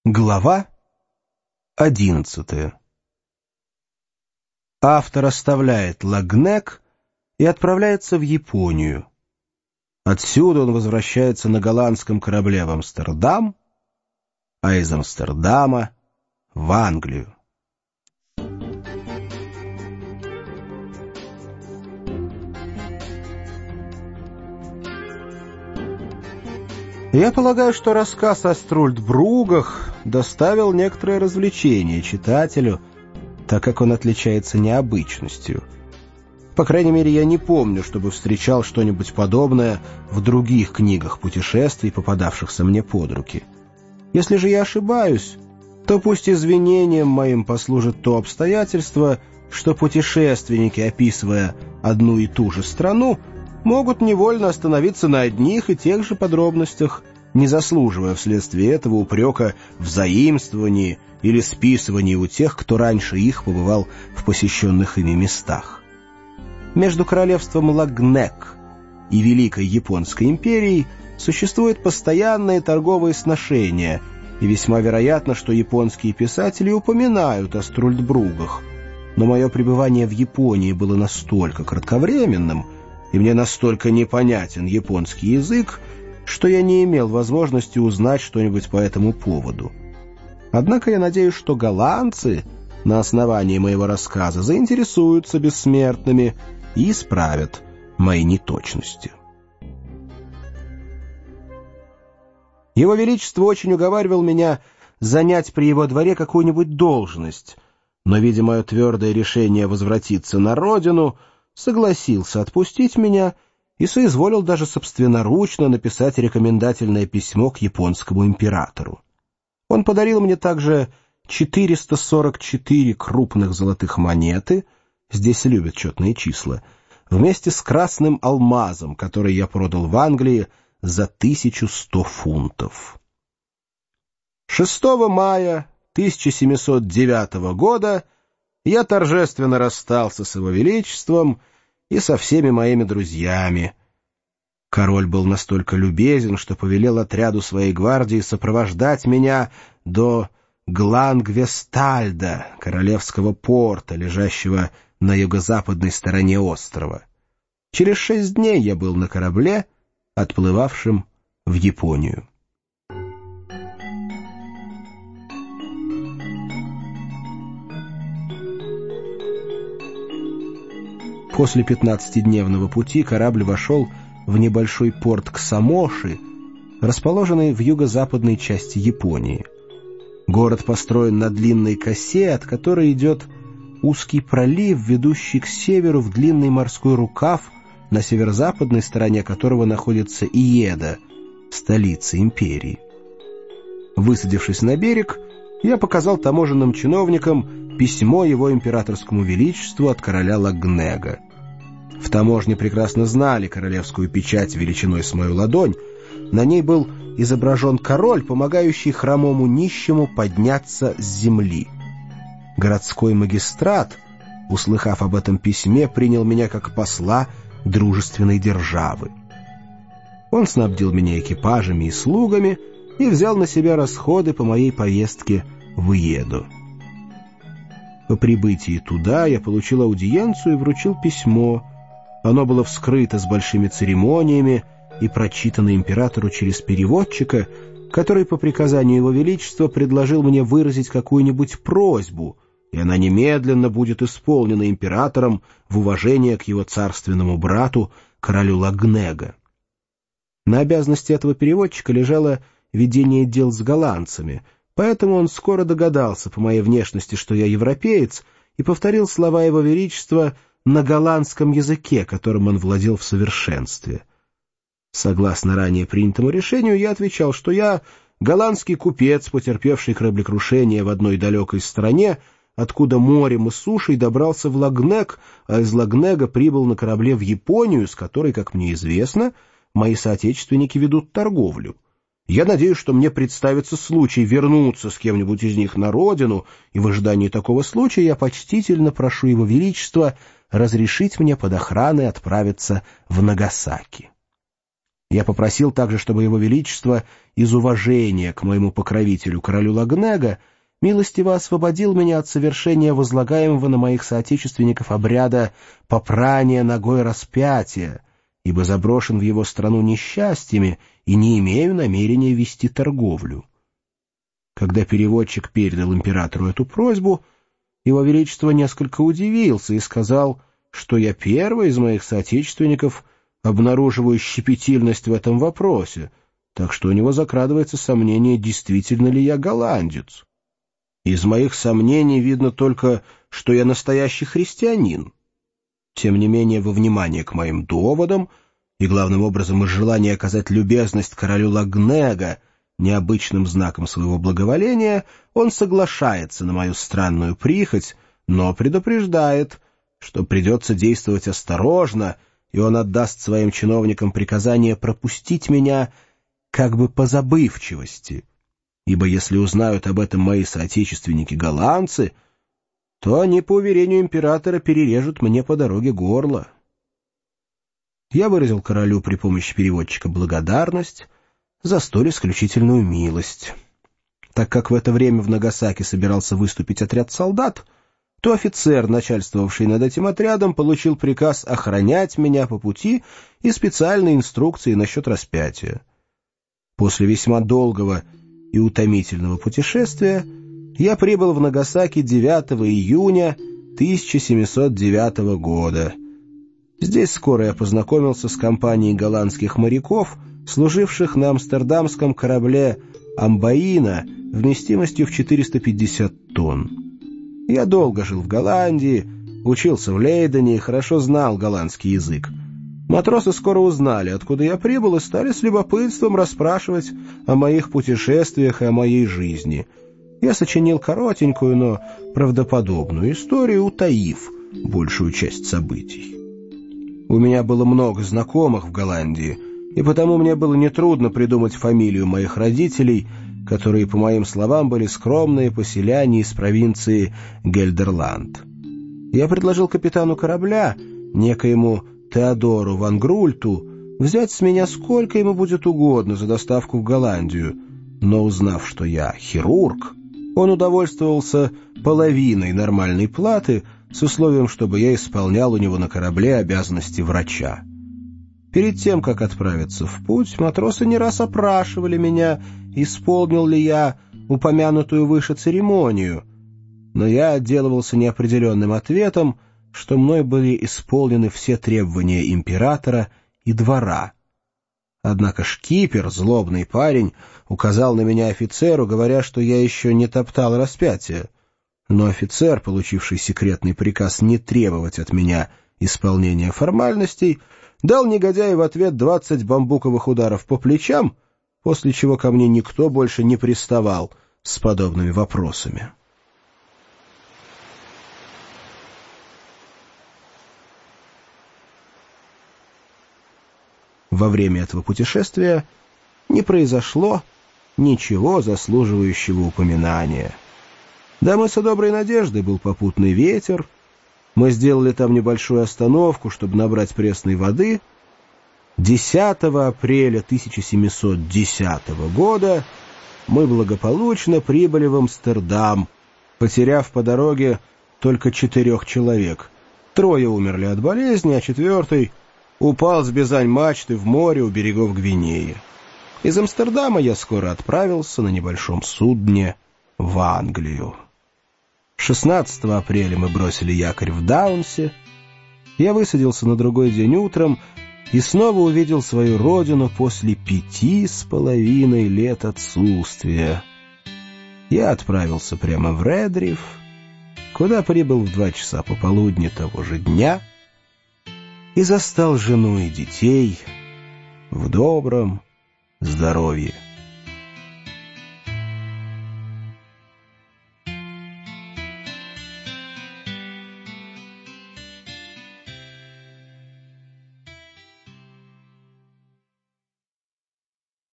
Глава 11. Автор оставляет Лагнек и отправляется в Японию. Отсюда он возвращается на голландском корабле в Амстердам, а из Амстердама в Англию. Я полагаю, что рассказ о Струльдбругах доставил некоторое развлечение читателю, так как он отличается необычностью. По крайней мере, я не помню, чтобы встречал что-нибудь подобное в других книгах путешествий, попадавшихся мне под руки. Если же я ошибаюсь, то пусть извинением моим послужит то обстоятельство, что путешественники, описывая одну и ту же страну, могут невольно остановиться на одних и тех же подробностях, не заслуживая вследствие этого упрека в заимствовании или списывании у тех, кто раньше их побывал в посещенных ими местах. Между королевством Лагнек и Великой Японской империей существуют постоянные торговые сношения, и весьма вероятно, что японские писатели упоминают о Струльдбругах. Но мое пребывание в Японии было настолько кратковременным, и мне настолько непонятен японский язык, что я не имел возможности узнать что-нибудь по этому поводу. Однако я надеюсь, что голландцы на основании моего рассказа заинтересуются бессмертными и исправят мои неточности. Его Величество очень уговаривал меня занять при его дворе какую-нибудь должность, но, видя мое твердое решение возвратиться на родину, согласился отпустить меня и соизволил даже собственноручно написать рекомендательное письмо к японскому императору. Он подарил мне также 444 крупных золотых монеты, здесь любят четные числа, вместе с красным алмазом, который я продал в Англии за 1100 фунтов. 6 мая 1709 года я торжественно расстался с его величеством и со всеми моими друзьями. Король был настолько любезен, что повелел отряду своей гвардии сопровождать меня до Глангвестальда, королевского порта, лежащего на юго-западной стороне острова. Через 6 дней я был на корабле, отплывавшем в Японию. После 15-дневного пути корабль вошел в небольшой порт Ксамоши, расположенный в юго-западной части Японии. Город построен на длинной косе, от которой идет узкий пролив, ведущий к северу в длинный морской рукав, на северо-западной стороне которого находится Иеда, столица империи. Высадившись на берег, я показал таможенным чиновникам письмо его императорскому величеству от короля Лагнега. В таможне прекрасно знали королевскую печать величиной с мою ладонь. На ней был изображен король, помогающий хромому нищему подняться с земли. Городской магистрат, услыхав об этом письме, принял меня как посла дружественной державы. Он снабдил меня экипажами и слугами и взял на себя расходы по моей поездке в Иеду. По прибытии туда я получил аудиенцию и вручил письмо. Оно было вскрыто с большими церемониями и прочитано императору через переводчика, который по приказанию его величества предложил мне выразить какую-нибудь просьбу, и она немедленно будет исполнена императором в уважение к его царственному брату, королю Лагнега. На обязанности этого переводчика лежало ведение дел с голландцами, поэтому он скоро догадался по моей внешности, что я европеец, и повторил слова его величества на голландском языке, которым он владел в совершенстве. Согласно ранее принятому решению, я отвечал, что я голландский купец, потерпевший кораблекрушение в одной далекой стране, откуда морем и сушей добрался в Лагнек, а из Лагнега прибыл на корабле в Японию, с которой, как мне известно, мои соотечественники ведут торговлю. Я надеюсь, что мне представится случай вернуться с кем-нибудь из них на родину, и в ожидании такого случая я почтительно прошу его величества разрешить мне под охраной отправиться в Нагасаки. Я попросил также, чтобы Его Величество из уважения к моему покровителю, королю Лагнега, милостиво освободил меня от совершения возлагаемого на моих соотечественников обряда попрания ногой распятия, ибо заброшен в его страну несчастьями и не имею намерения вести торговлю. Когда переводчик передал императору эту просьбу, Его Величество несколько удивился и сказал, что я первый из моих соотечественников обнаруживаю щепетильность в этом вопросе, так что у него закрадывается сомнение, действительно ли я голландец. Из моих сомнений видно только, что я настоящий христианин. Тем не менее, во внимание к моим доводам и, главным образом, из желания оказать любезность королю Лагнега необычным знаком своего благоволения, он соглашается на мою странную прихоть, но предупреждает, что придется действовать осторожно, и он отдаст своим чиновникам приказание пропустить меня как бы по забывчивости, ибо если узнают об этом мои соотечественники-голландцы, то они, по уверению императора, перережут мне по дороге горло. Я выразил королю при помощи переводчика благодарность за столь исключительную милость. Так как в это время в Нагасаки собирался выступить отряд солдат, то офицер, начальствовавший над этим отрядом, получил приказ охранять меня по пути и специальные инструкции насчет распятия. После весьма долгого и утомительного путешествия я прибыл в Нагасаки 9 июня 1709 года. Здесь скоро я познакомился с компанией голландских моряков, служивших на амстердамском корабле «Амбаина» вместимостью в 450 тонн. Я долго жил в Голландии, учился в Лейдене и хорошо знал голландский язык. Матросы скоро узнали, откуда я прибыл, и стали с любопытством расспрашивать о моих путешествиях и о моей жизни. Я сочинил коротенькую, но правдоподобную историю, утаив большую часть событий. У меня было много знакомых в Голландии, и потому мне было нетрудно придумать фамилию моих родителей, которые, по моим словам, были скромные поселяне из провинции Гельдерланд. Я предложил капитану корабля, некоему Теодору ван Грульту, взять с меня сколько ему будет угодно за доставку в Голландию, но, узнав, что я хирург, он удовольствовался половиной нормальной платы с условием, чтобы я исполнял у него на корабле обязанности врача. Перед тем, как отправиться в путь, матросы не раз опрашивали меня, исполнил ли я упомянутую выше церемонию, но я отделывался неопределенным ответом, что мной были исполнены все требования императора и двора. Однако шкипер, злобный парень, указал на меня офицеру, говоря, что я еще не топтал распятие. Но офицер, получивший секретный приказ не требовать от меня исполнения формальностей, дал негодяю в ответ 20 бамбуковых ударов по плечам, после чего ко мне никто больше не приставал с подобными вопросами. Во время этого путешествия не произошло ничего заслуживающего упоминания. До мыса Доброй Надежды был попутный ветер. Мы сделали там небольшую остановку, чтобы набрать пресной воды. 10 апреля 1710 года мы благополучно прибыли в Амстердам, потеряв по дороге только 4 человек. 3 умерли от болезни, а 4 упал с бизань-мачты в море у берегов Гвинеи. Из Амстердама я скоро отправился на небольшом судне в Англию. 16 апреля мы бросили якорь в Даунсе. Я высадился на другой день утром и снова увидел свою родину после 5,5 лет отсутствия. Я отправился прямо в Редриф, куда прибыл в 2 часа пополудни того же дня и застал жену и детей в добром здоровье.